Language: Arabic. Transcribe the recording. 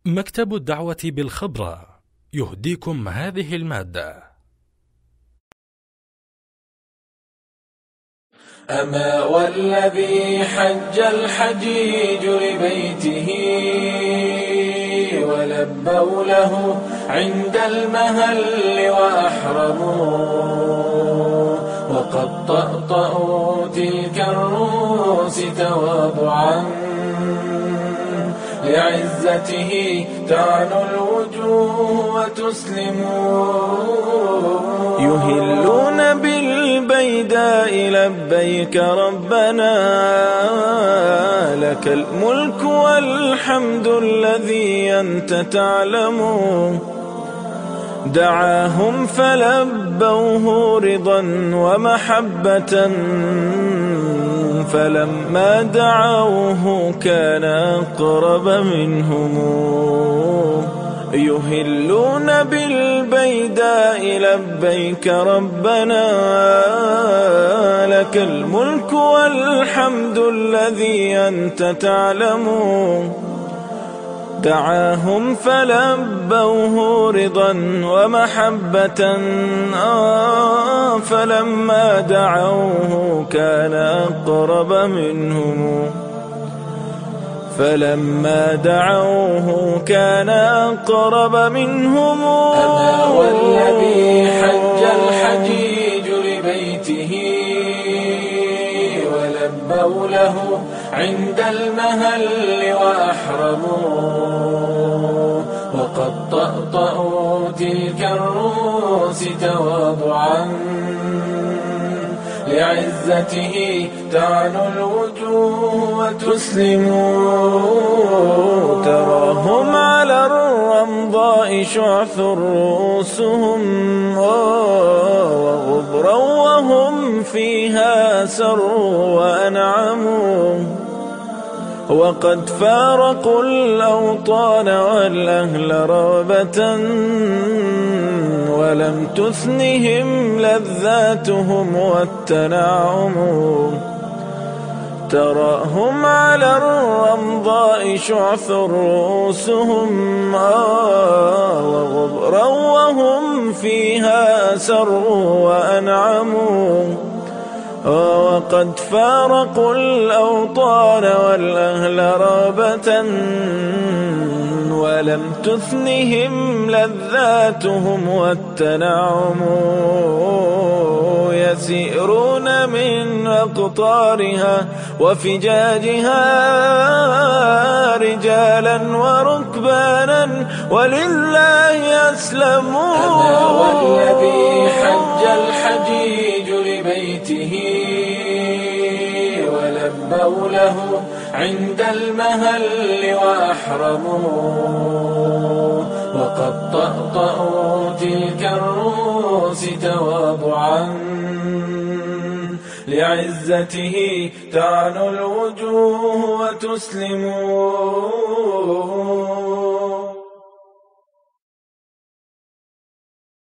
مكتب الدعوة بالخبرة يهديكم هذه المادة. أما والذي حج الحجيج لبيته ولبوا له عند المهل وأحرموا وقد طأطأوا تلك الرؤوس تواضعا لعزته تعنو الوجوه وتسلموا يهلون بالبيداء لبيك ربنا لك الملك والحمد الذي أنت تعلم دعاهم فلبوه رضا ومحبة فلما دعوه كان أقرب منهم يهلون بالبيداء لبيك ربنا لك الملك والحمد الذي أنت تعلم دعاهم فلبوه رضا ومحبة فلما دعوه كان أقرب منهم فلما دعوه كان أقرب منهم أما والذي حج الحجيج لبيته ولبوا له عند المهل وأحرموا وقد طأطأوا تلك الرؤوس تواضعا لعزته تعنو الوجوه وتسلموا تراهم على الرمضاء شعث رؤوسهم وغبرا وهم فيها سروا وأنعموا وقد فارقوا الأوطان والأهل رغبة ولم تثنهم لذاتهم والتنعم تراهم على الرمضاء شعث رؤوسهم وغبرا وهم فيها سروا وأنعموا وقد فارقوا الأوطان والأهل رغبة ولم تثنهم لذاتهم والتنعم يسيرون من أقطارها وفجاجها رجالا وركبانا ولله أسلموا أما والذي حج الحجيج لبيته ولبوا له عند المهل وأحرموا وقد طأطأوا تلك الرؤوس تواضعا لعزته تعنو الوجوه وتسلموا